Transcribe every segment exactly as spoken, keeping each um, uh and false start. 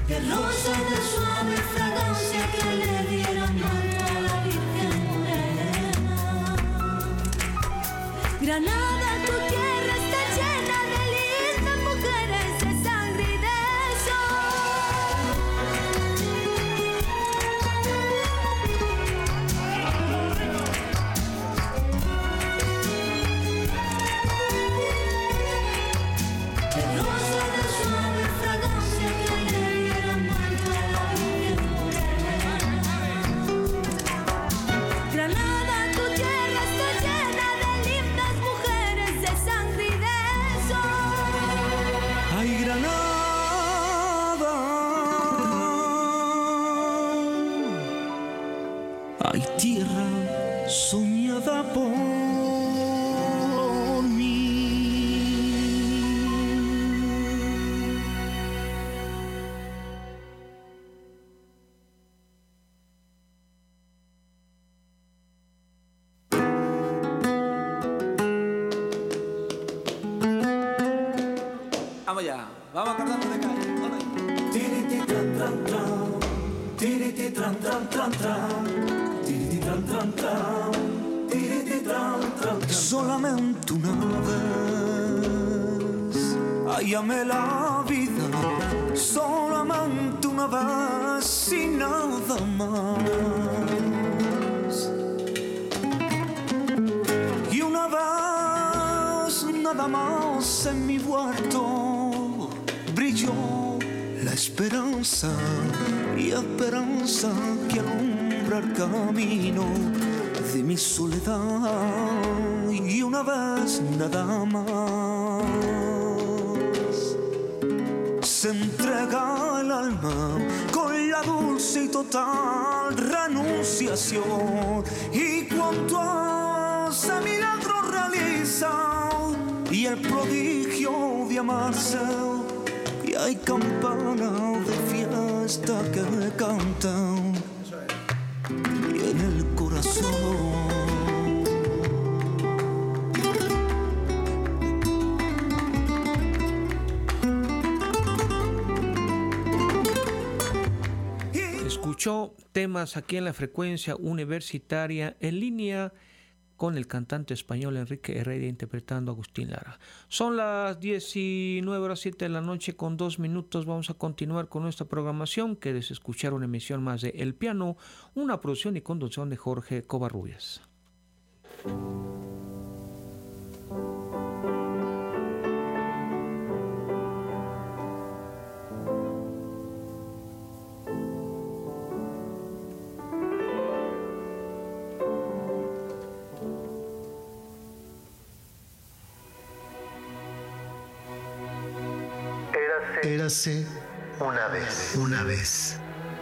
de rosa de suave fragancia que le dieron manto a la Virgen Morena. Granada, tu tierra está llena de lindas mujeres de sangre y de hay tierra soñada por mí. Vamos ya, vamos cantando de calle. Tiriti tran tran tran, tiriti tran tran tran tran. Solamente una vez, hállame la vida, solamente una vez y nada más. Y una vez nada más en mi huerto brilló la esperanza, y esperanza que alumbra el camino de mi soledad. Y una vez nada más se entrega el alma con la dulce y total renunciación, y cuanto hace milagro realiza, y el prodigio de amarse, y hay campanas de fiesta que cantan, y en el corazón escuchó temas aquí en la frecuencia universitaria en línea con el cantante español Enrique Heredia interpretando a Agustín Lara. Son las diecinueve horas siete de la noche con dos minutos. Vamos a continuar con nuestra programación. Quieres escuchar una emisión más de El Piano, una producción y conducción de Jorge Covarrubias. Érase una vez, una vez.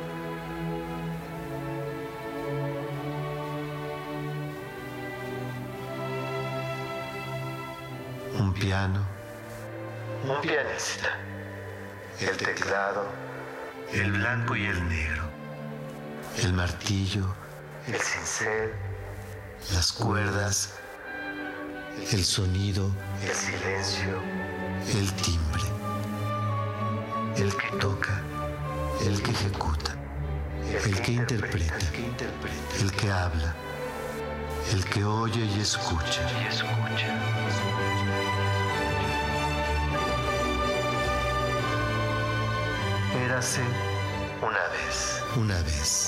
Un piano, un pianista, el teclado, el blanco y el negro, el martillo, el cincel, las cuerdas, el sonido, el silencio, el timbre. El que toca, el que ejecuta, el que interpreta, el que habla, el que oye y escucha. Érase una vez, una vez.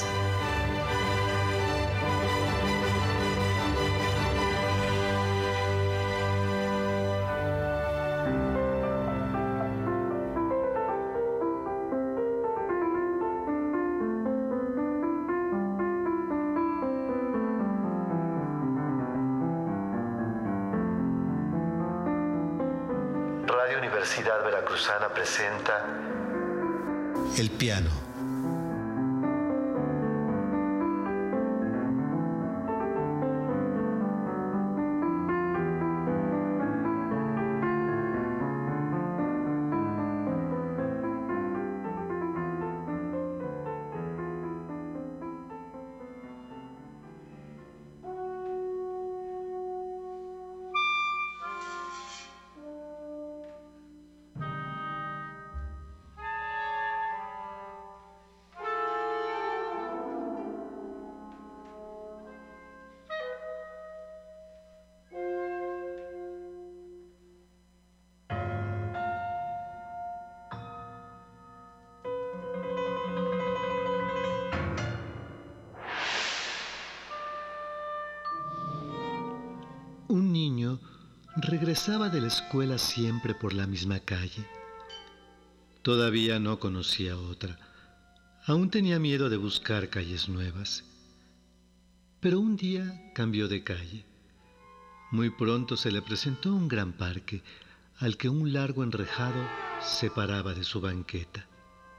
Radio Universidad Veracruzana presenta El Piano. regresaba de la escuela siempre por la misma calle. Todavía no conocía otra. Aún tenía miedo de buscar calles nuevas. Pero un día cambió de calle. Muy pronto se le presentó un gran parque, al que un largo enrejado separaba de su banqueta.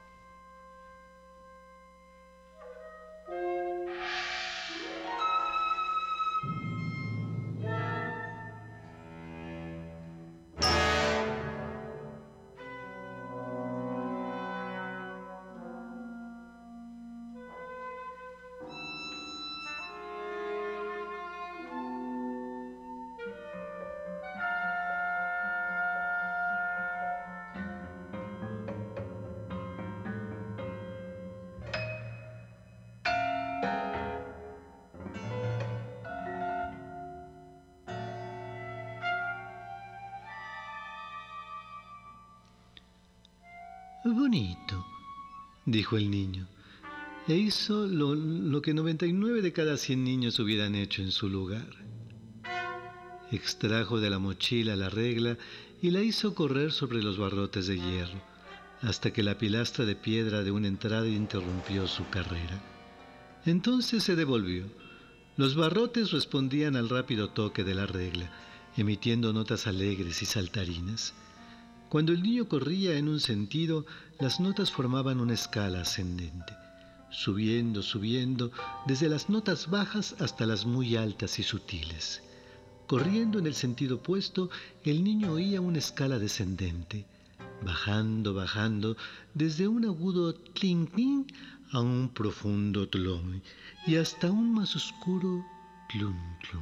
Bonito, dijo el niño, e hizo lo, lo que noventa y nueve de cada cien niños hubieran hecho en su lugar. Extrajo de la mochila la regla y la hizo correr sobre los barrotes de hierro, hasta que la pilastra de piedra de una entrada interrumpió su carrera. Entonces se devolvió. Los barrotes respondían al rápido toque de la regla, emitiendo notas alegres y saltarinas. Cuando el niño corría en un sentido, las notas formaban una escala ascendente, subiendo, subiendo, desde las notas bajas hasta las muy altas y sutiles. Corriendo en el sentido opuesto, el niño oía una escala descendente, bajando, bajando, desde un agudo tlin tlin a un profundo tlon, y hasta un más oscuro tlum tlum.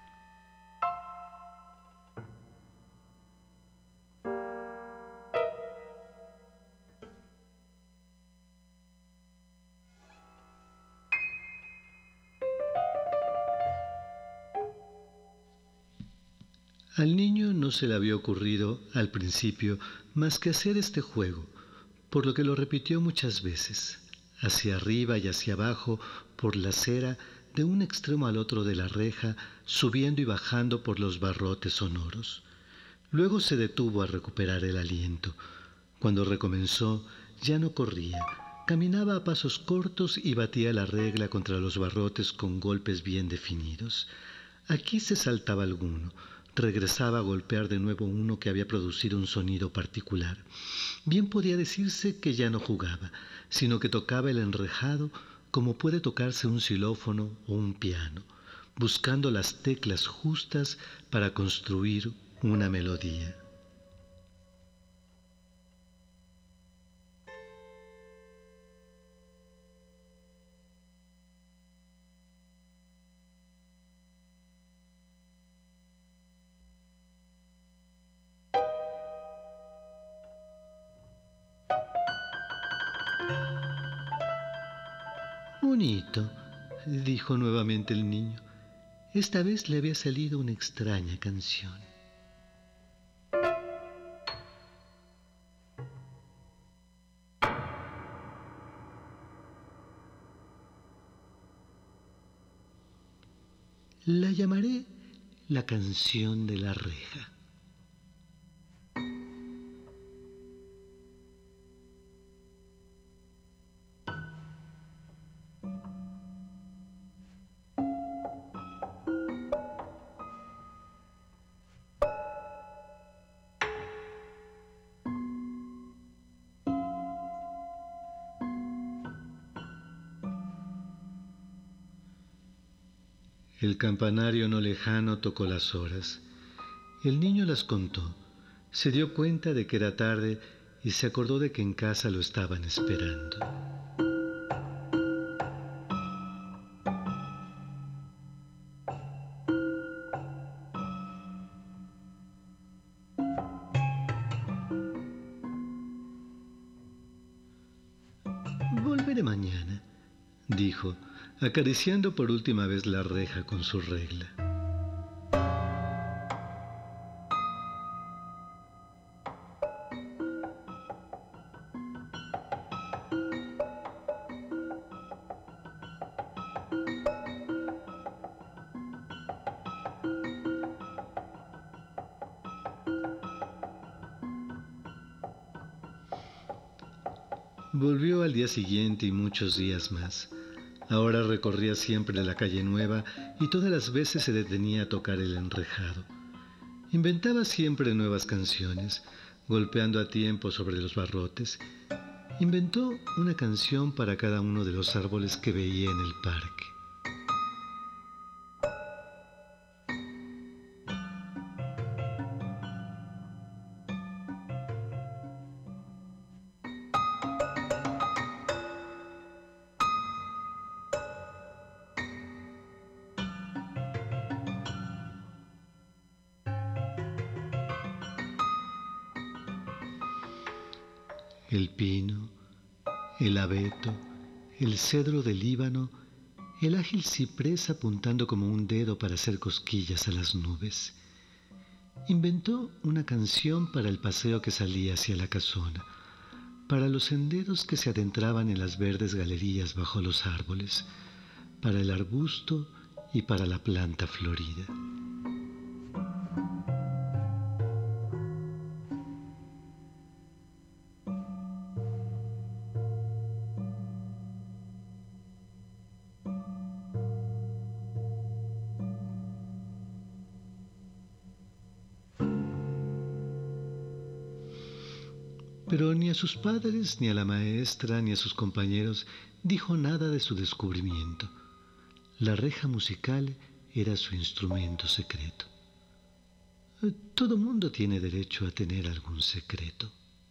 Al niño no se le había ocurrido al principio más que hacer este juego, por lo que lo repitió muchas veces, hacia arriba y hacia abajo, por la acera, de un extremo al otro de la reja, subiendo y bajando por los barrotes sonoros. Luego se detuvo a recuperar el aliento. Cuando recomenzó, ya no corría, caminaba a pasos cortos y batía la regla contra los barrotes con golpes bien definidos. Aquí se saltaba alguno, regresaba a golpear de nuevo uno que había producido un sonido particular. Bien podía decirse que ya no jugaba, sino que tocaba el enrejado como puede tocarse un xilófono o un piano, buscando las teclas justas para construir una melodía. Bonito, dijo nuevamente el niño. Esta vez le había salido una extraña canción. La llamaré la canción de la reja. El campanario no lejano tocó las horas. El niño las contó. Se dio cuenta de que era tarde y se acordó de que en casa lo estaban esperando. Volveré mañana, dijo, acariciando por última vez la reja con su regla. Volvió al día siguiente y muchos días más. Ahora recorría siempre la calle Nueva y todas las veces se detenía a tocar el enrejado. Inventaba siempre nuevas canciones, golpeando a tiempo sobre los barrotes. Inventó una canción para cada uno de los árboles que veía en el parque. El pino, el abeto, el cedro del Líbano, el ágil ciprés apuntando como un dedo para hacer cosquillas a las nubes. Inventó una canción para el paseo que salía hacia la casona, para los senderos que se adentraban en las verdes galerías bajo los árboles, para el arbusto y para la planta florida. Pero ni a sus padres, ni a la maestra, ni a sus compañeros dijo nada de su descubrimiento. La reja musical era su instrumento secreto. Todo mundo tiene derecho a tener algún secreto.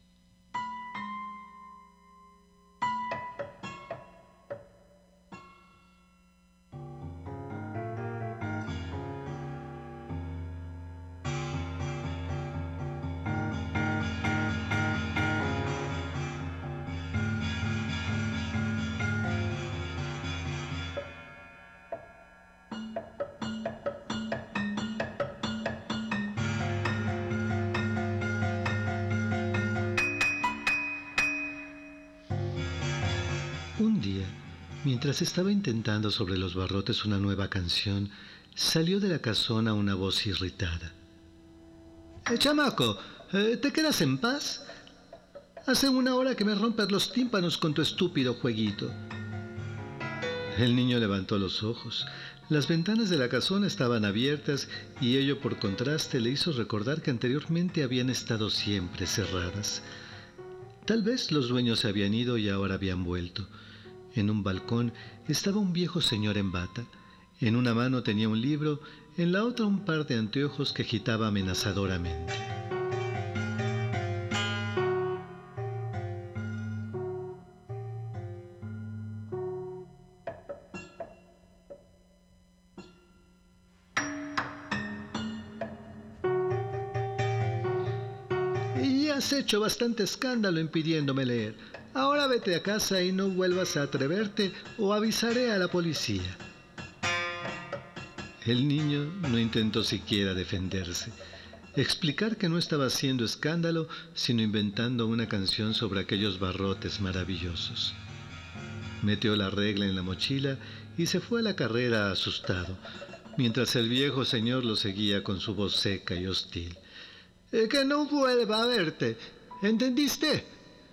Un día, mientras estaba intentando sobre los barrotes una nueva canción, salió de la casona una voz irritada. Eh, chamaco, eh, ¿te quedas en paz? Hace una hora que me rompes los tímpanos con tu estúpido jueguito. El niño levantó los ojos. Las ventanas de la casona estaban abiertas y ello por contraste le hizo recordar que anteriormente habían estado siempre cerradas. Tal vez los dueños se habían ido y ahora habían vuelto. En un balcón estaba un viejo señor en bata. En una mano tenía un libro, en la otra un par de anteojos que agitaba amenazadoramente. Y has hecho bastante escándalo impidiéndome leer. Ahora vete a casa y no vuelvas a atreverte o avisaré a la policía. El niño no intentó siquiera defenderse, explicar que no estaba haciendo escándalo, sino inventando una canción sobre aquellos barrotes maravillosos. Metió la regla en la mochila y se fue a la carrera asustado, mientras el viejo señor lo seguía con su voz seca y hostil. Eh, que no vuelva a verte, ¿entendiste?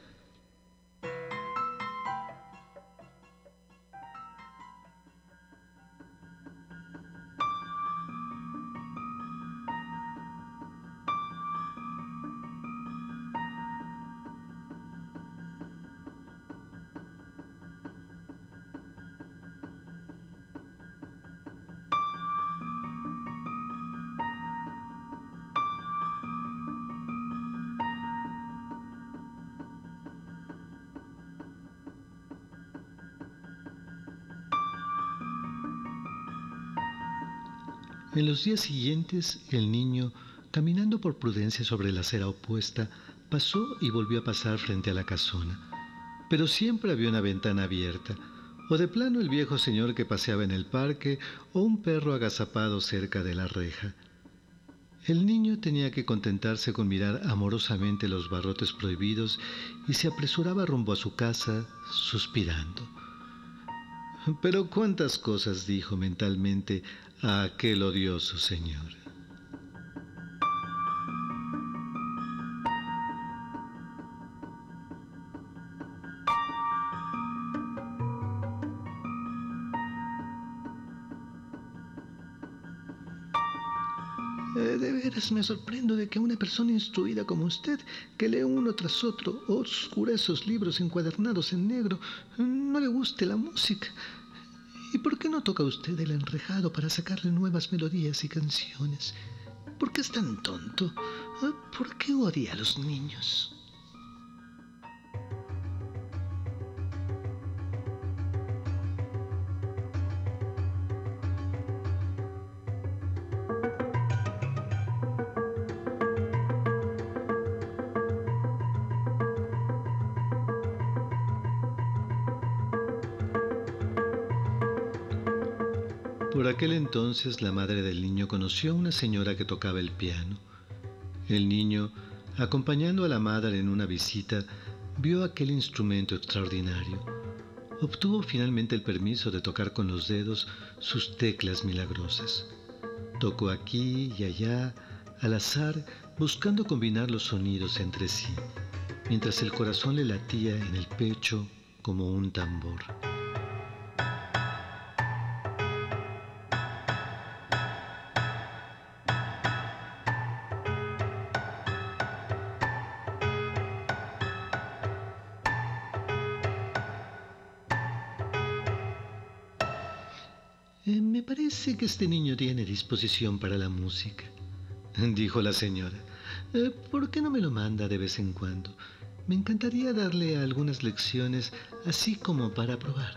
En los días siguientes, el niño, caminando por prudencia sobre la acera opuesta, pasó y volvió a pasar frente a la casona. Pero siempre había una ventana abierta, o de plano el viejo señor que paseaba en el parque, o un perro agazapado cerca de la reja. El niño tenía que contentarse con mirar amorosamente los barrotes prohibidos y se apresuraba rumbo a su casa, suspirando. Pero cuántas cosas dijo mentalmente a aquel odioso señor. Eh, de veras me sorprendo de que a una persona instruida como usted, que lee uno tras otro oscuros libros encuadernados en negro, no le guste la música. ¿Y por qué no toca usted el enrejado para sacarle nuevas melodías y canciones? ¿Por qué es tan tonto? ¿Por qué odia a los niños? Por aquel entonces la madre del niño conoció a una señora que tocaba el piano. El niño, acompañando a la madre en una visita, vio aquel instrumento extraordinario. Obtuvo finalmente el permiso de tocar con los dedos sus teclas milagrosas. Tocó aquí y allá, al azar, buscando combinar los sonidos entre sí, mientras el corazón le latía en el pecho como un tambor. Eh, me parece que este niño tiene disposición para la música, dijo la señora. Eh, ¿Por qué no me lo manda de vez en cuando? Me encantaría darle algunas lecciones, así como para probar.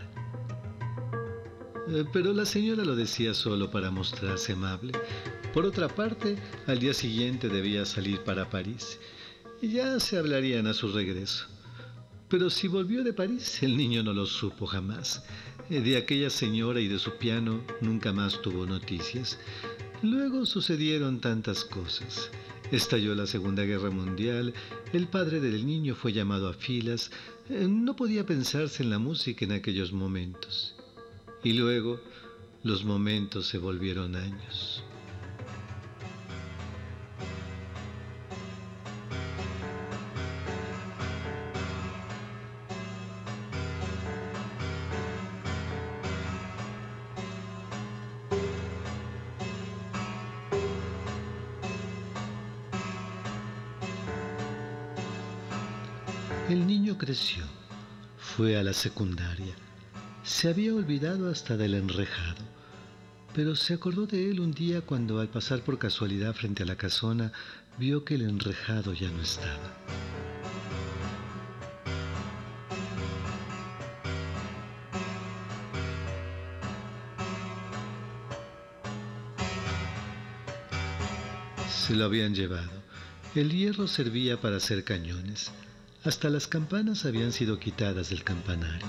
Eh, pero la señora lo decía solo para mostrarse amable. Por otra parte, al día siguiente debía salir para París. Ya se hablarían a su regreso. Pero si volvió de París, el niño no lo supo jamás. De aquella señora y de su piano nunca más tuvo noticias. Luego sucedieron tantas cosas. Estalló la Segunda Guerra Mundial, el padre del niño fue llamado a filas, no podía pensarse en la música en aquellos momentos. Y luego los momentos se volvieron años. El niño creció, fue a la secundaria. Se había olvidado hasta del enrejado, pero se acordó de él un día cuando al pasar por casualidad frente a la casona vio que el enrejado ya no estaba. Se lo habían llevado. El hierro servía para hacer cañones. Hasta las campanas habían sido quitadas del campanario.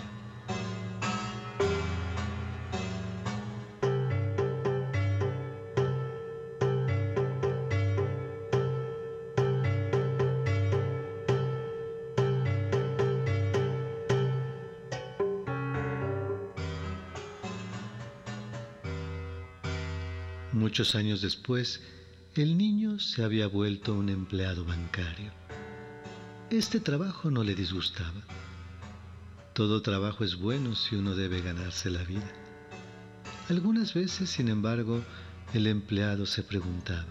Muchos años después, el niño se había vuelto un empleado bancario. Este trabajo no le disgustaba. Todo trabajo es bueno si uno debe ganarse la vida. Algunas veces, sin embargo, el empleado se preguntaba: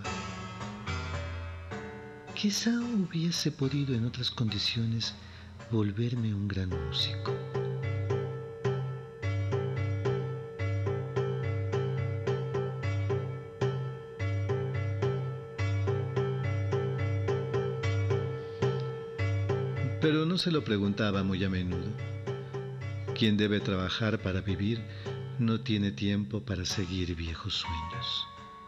quizá hubiese podido en otras condiciones volverme un gran músico. Pero no se lo preguntaba muy a menudo. Quien debe trabajar para vivir no tiene tiempo para seguir viejos sueños.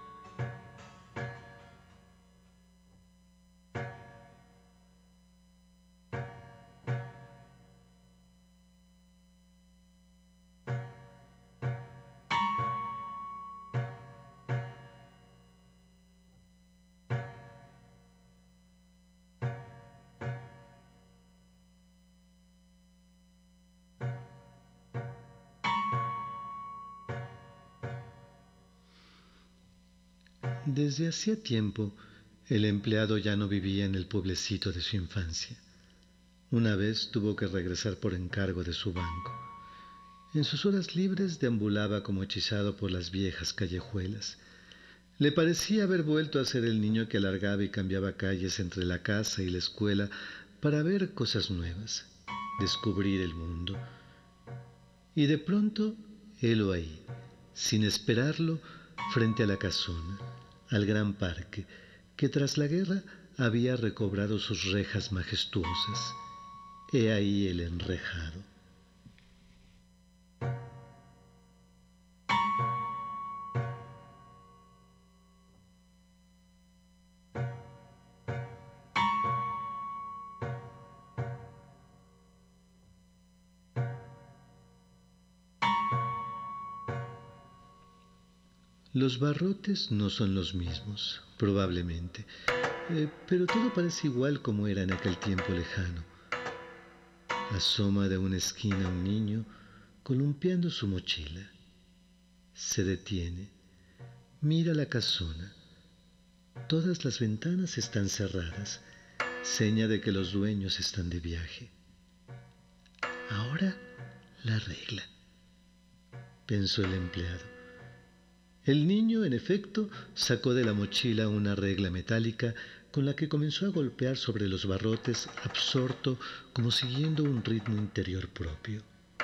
Desde hacía tiempo, el empleado ya no vivía en el pueblecito de su infancia. Una vez tuvo que regresar por encargo de su banco. En sus horas libres deambulaba como hechizado por las viejas callejuelas. Le parecía haber vuelto a ser el niño que alargaba y cambiaba calles entre la casa y la escuela para ver cosas nuevas, descubrir el mundo. Y de pronto, helo ahí, sin esperarlo, frente a la casona, al gran parque, que tras la guerra había recobrado sus rejas majestuosas. He ahí el enrejado. Los barrotes no son los mismos, probablemente, eh, pero todo parece igual como era en aquel tiempo lejano. Asoma de una esquina un niño columpiando su mochila. Se detiene, mira la casona. Todas las ventanas están cerradas, seña de que los dueños están de viaje. Ahora la regla, pensó el empleado. El niño, en efecto, sacó de la mochila una regla metálica con la que comenzó a golpear sobre los barrotes, absorto, como siguiendo un ritmo interior propio.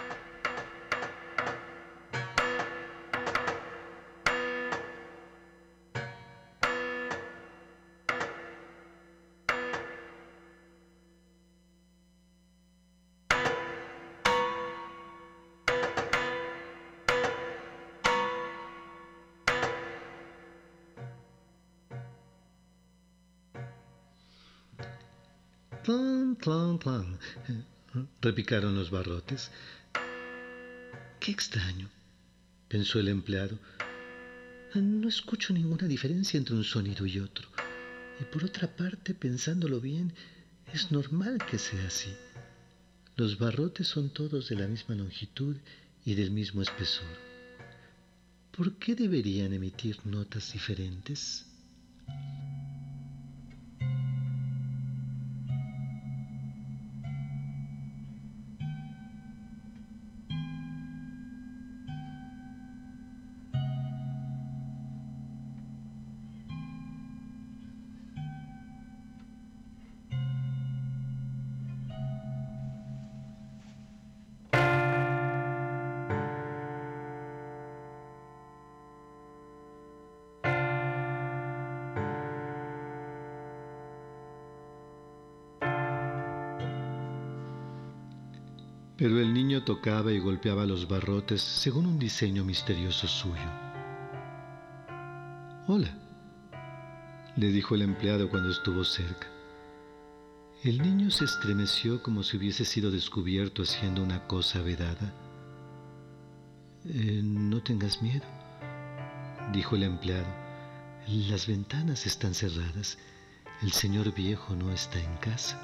Clan, clan, clan, repicaron los barrotes. Qué extraño, pensó el empleado. No escucho ninguna diferencia entre un sonido y otro. Y por otra parte, pensándolo bien, es normal que sea así. Los barrotes son todos de la misma longitud y del mismo espesor. ¿Por qué deberían emitir notas diferentes? Pero el niño tocaba y golpeaba los barrotes según un diseño misterioso suyo. «Hola», le dijo el empleado cuando estuvo cerca. El niño se estremeció como si hubiese sido descubierto haciendo una cosa vedada. Eh, «No tengas miedo», dijo el empleado. «Las ventanas están cerradas. El señor viejo no está en casa».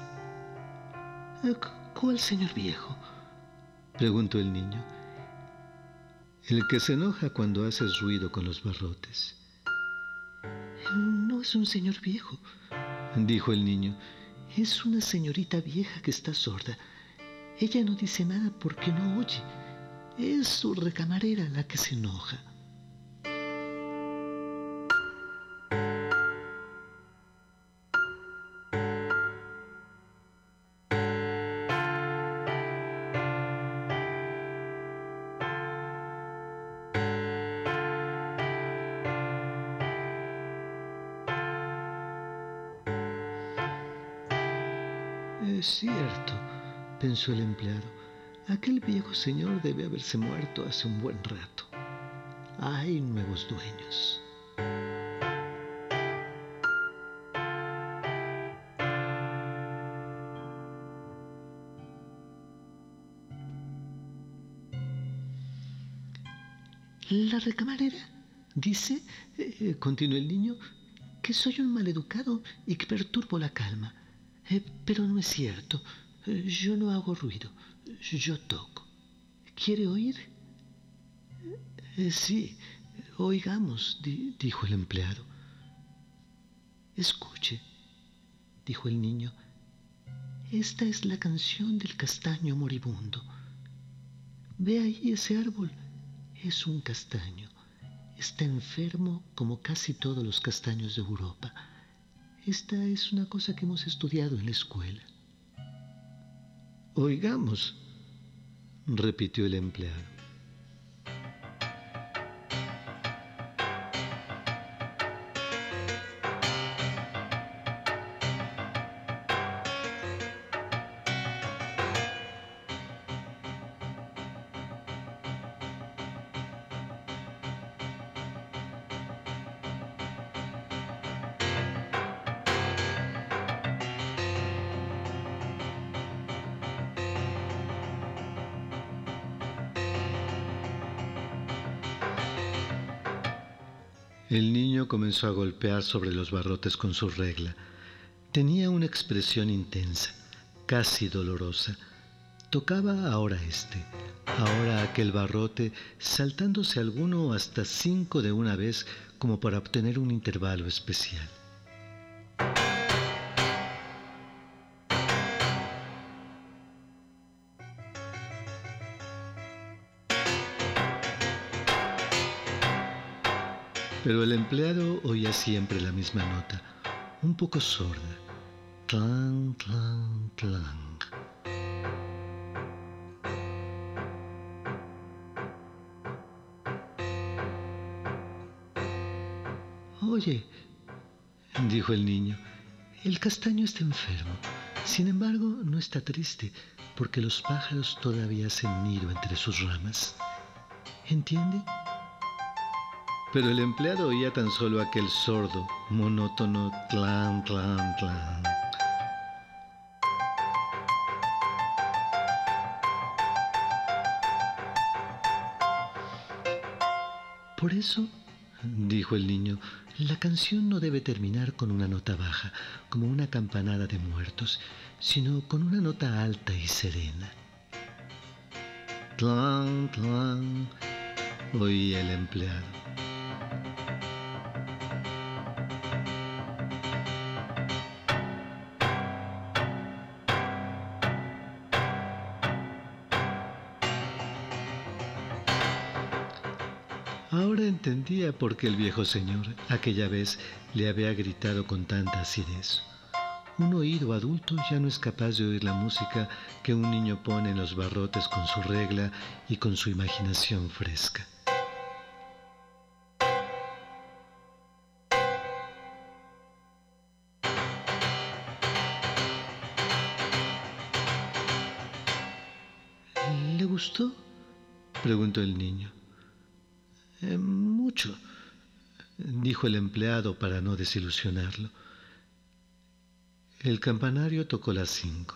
«¿Cuál señor viejo?», preguntó el niño. «El que se enoja cuando haces ruido con los barrotes». «No es un señor viejo», dijo el niño. «Es una señorita vieja que está sorda. Ella no dice nada porque no oye. Es su recamarera la que se enoja». «Es cierto», pensó el empleado. «Aquel viejo señor debe haberse muerto hace un buen rato. Hay nuevos dueños». «La recamarera dice», eh, continuó el niño, «que soy un maleducado y que perturbo la calma. Eh, pero no es cierto. Eh, yo no hago ruido. Yo toco. ¿Quiere oír?» Eh, sí, oigamos», di- dijo el empleado. «Escuche», dijo el niño. «Esta es la canción del castaño moribundo. Ve ahí ese árbol. Es un castaño. está enfermo como casi todos los castaños de Europa. Esta es una cosa que hemos estudiado en la escuela. Oigamos, repitió el empleado. El niño comenzó a golpear sobre los barrotes con su regla. Tenía una expresión intensa, casi dolorosa. Tocaba ahora este, ahora aquel barrote, saltándose alguno hasta cinco de una vez como para obtener un intervalo especial. Pero el empleado oía siempre la misma nota, un poco sorda. Clang, clang, clang. Oye, dijo el niño, el castaño está enfermo. Sin embargo, no está triste, porque los pájaros todavía hacen nido entre sus ramas. ¿Entiende? Pero el empleado oía tan solo aquel sordo, monótono clan, clan, clan. Por eso, dijo el niño, la canción no debe terminar con una nota baja, como una campanada de muertos, sino con una nota alta y serena. Clan, clan, oía el empleado. Ahora entendía por qué el viejo señor aquella vez le había gritado con tanta acidez. Un oído adulto ya no es capaz de oír la música que un niño pone en los barrotes con su regla y con su imaginación fresca. ¿Le gustó?, preguntó el niño. Eh, mucho, dijo el empleado para no desilusionarlo. El campanario tocó las cinco.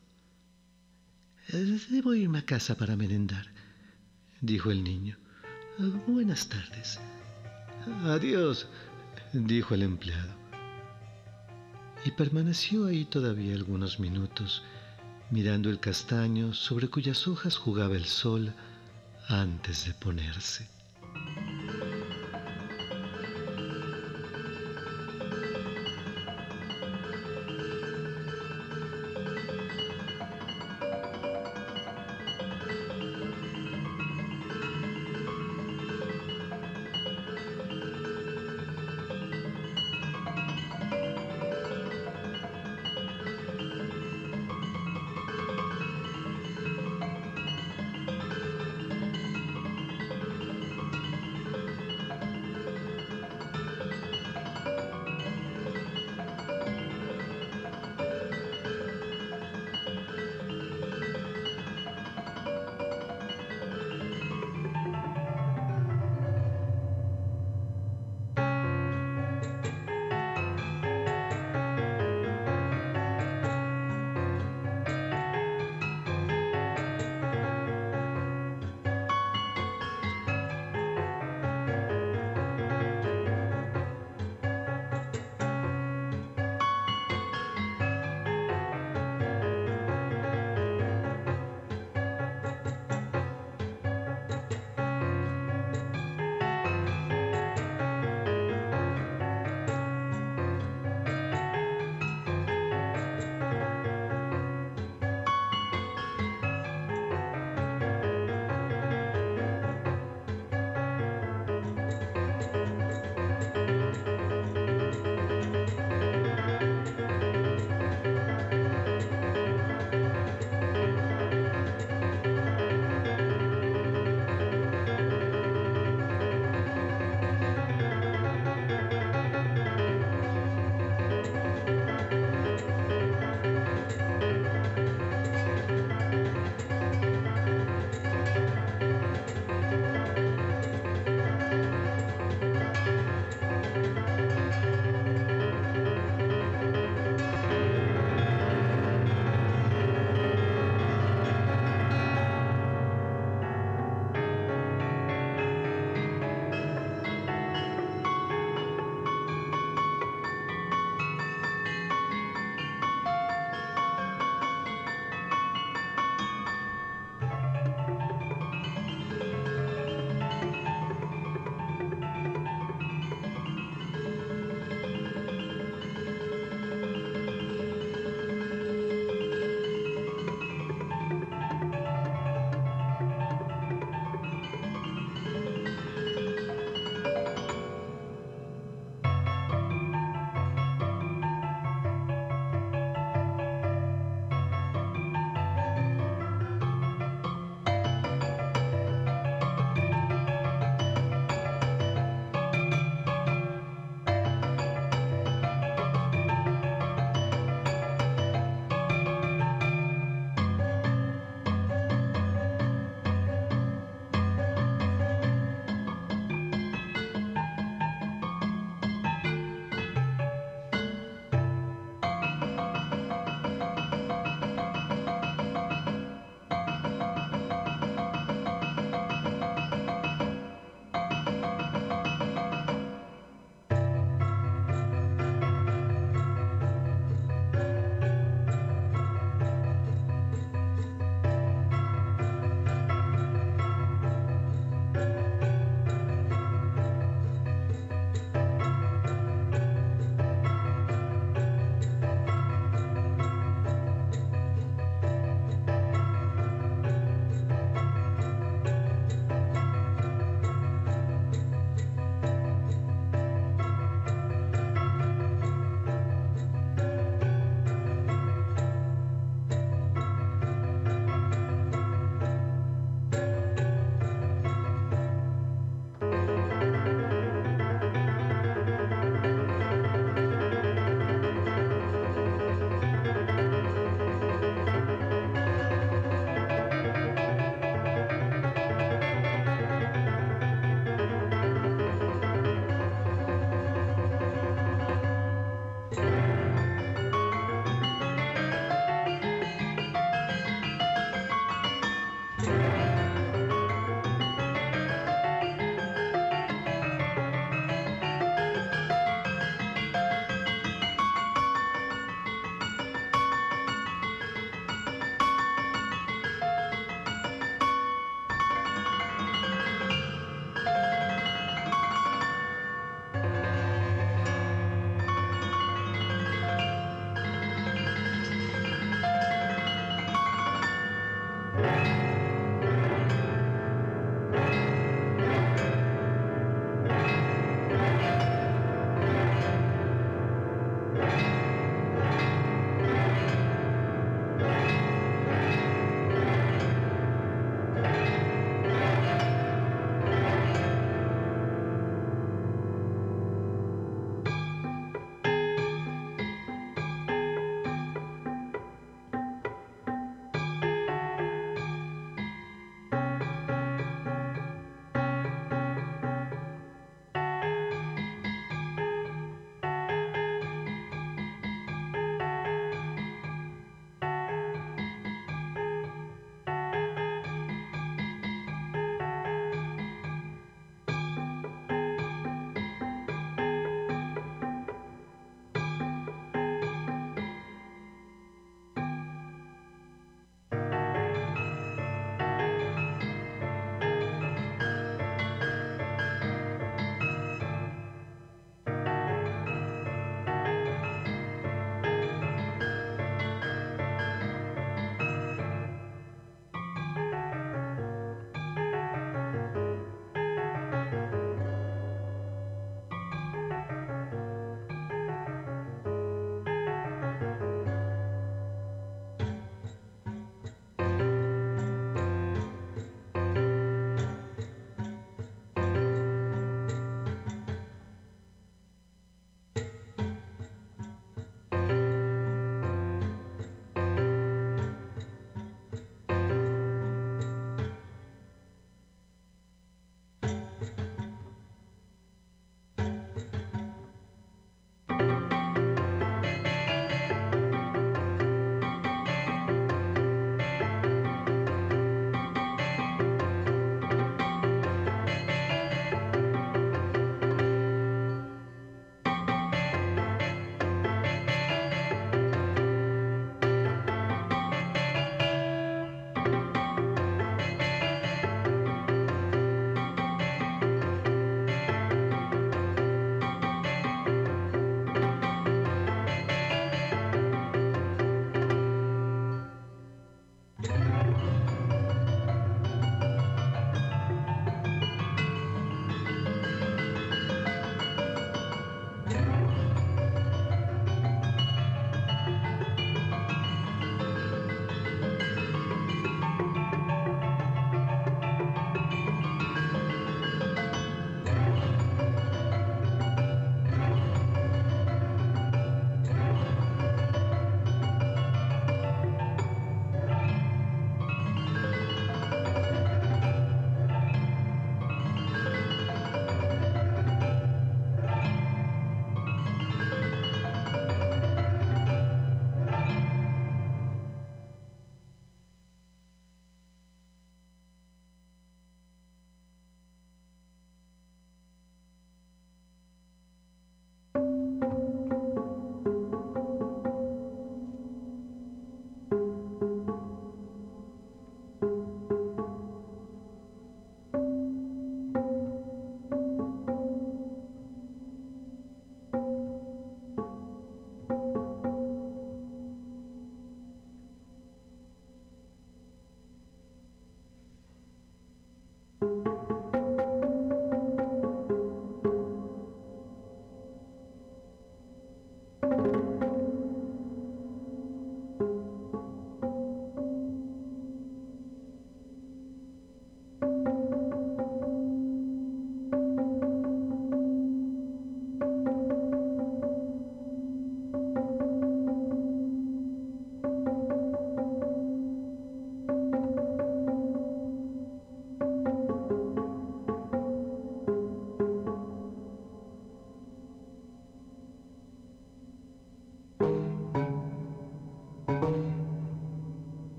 Debo irme a casa para merendar, dijo el niño. Buenas tardes. Adiós, dijo el empleado. Y permaneció ahí todavía algunos minutos, mirando el castaño sobre cuyas hojas jugaba el sol antes de ponerse.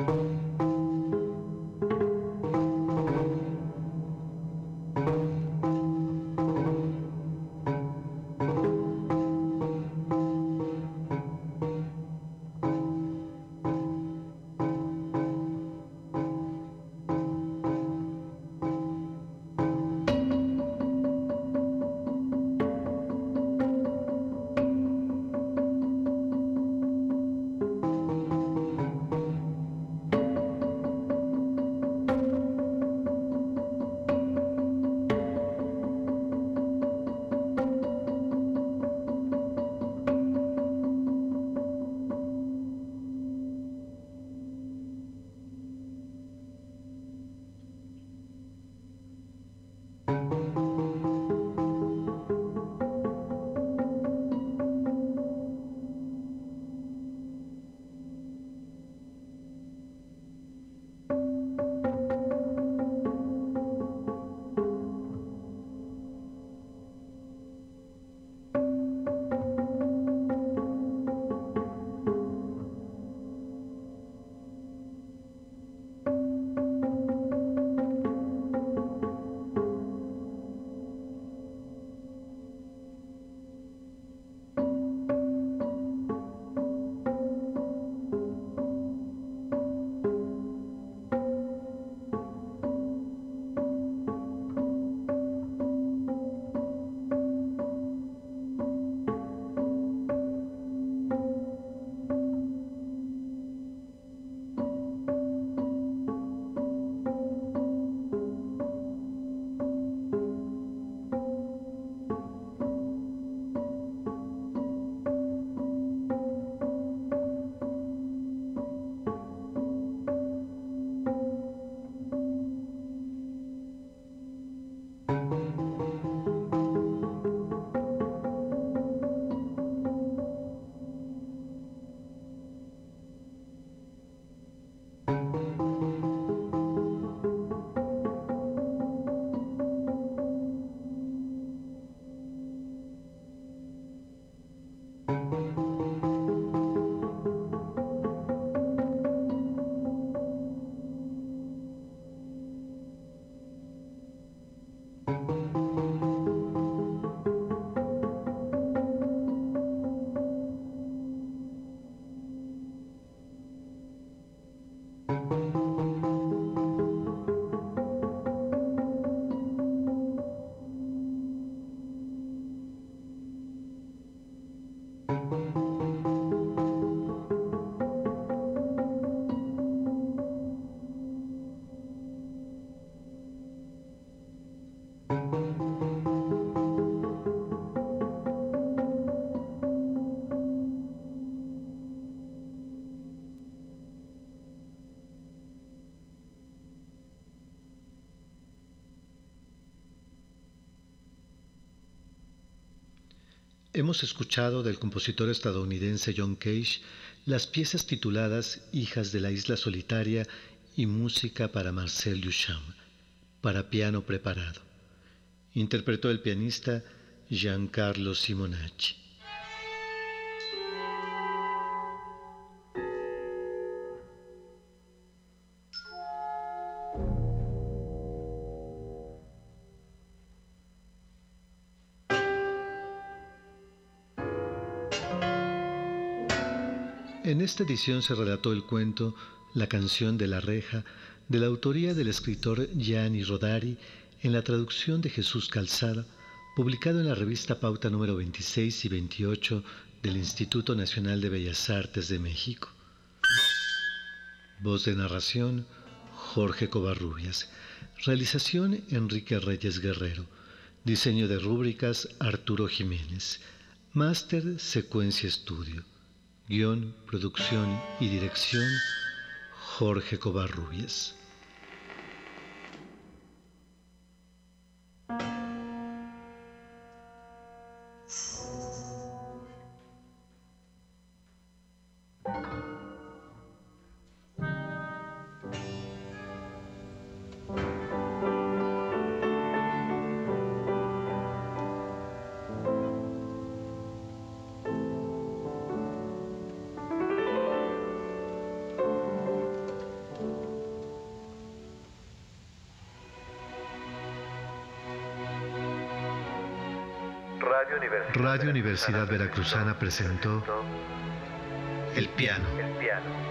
Hemos escuchado del compositor estadounidense John Cage las piezas tituladas Hijas de la Isla Solitaria y Música para Marcel Duchamp, para piano preparado. Interpretó el pianista Giancarlo Simonacci. En esta edición se relató el cuento La canción de la reja, de la autoría del escritor Gianni Rodari, en la traducción de Jesús Calzada, publicado en la revista Pauta número veintiséis y veintiocho del Instituto Nacional de Bellas Artes de México. Voz de narración, Jorge Covarrubias. Realización, Enrique Reyes Guerrero. Diseño de rúbricas, Arturo Jiménez. Máster, Secuencia Estudio. Guión, producción y dirección, Jorge Covarrubias. Radio Universidad, Radio Universidad Veracruzana presentó El Piano. El piano.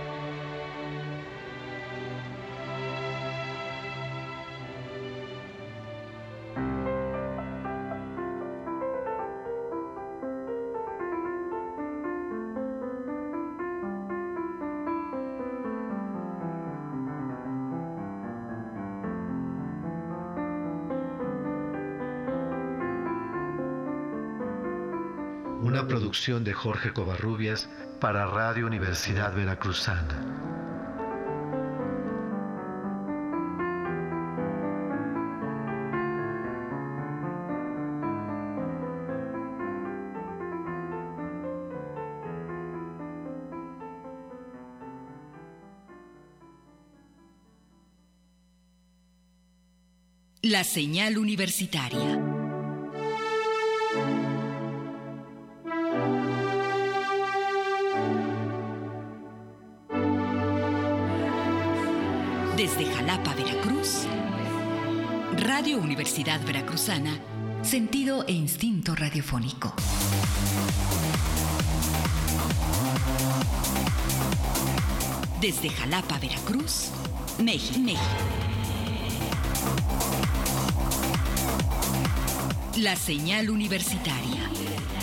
Una producción de Jorge Covarrubias para Radio Universidad Veracruzana. La señal universitaria. Desde Jalapa, Veracruz, Radio Universidad Veracruzana, sentido e instinto radiofónico. Desde Jalapa, Veracruz, México. México. La señal universitaria.